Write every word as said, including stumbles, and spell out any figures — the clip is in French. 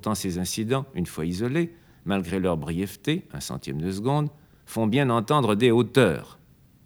Pourtant, ces incidents, une fois isolés, malgré leur brièveté, un centième de seconde, font bien entendre des hauteurs.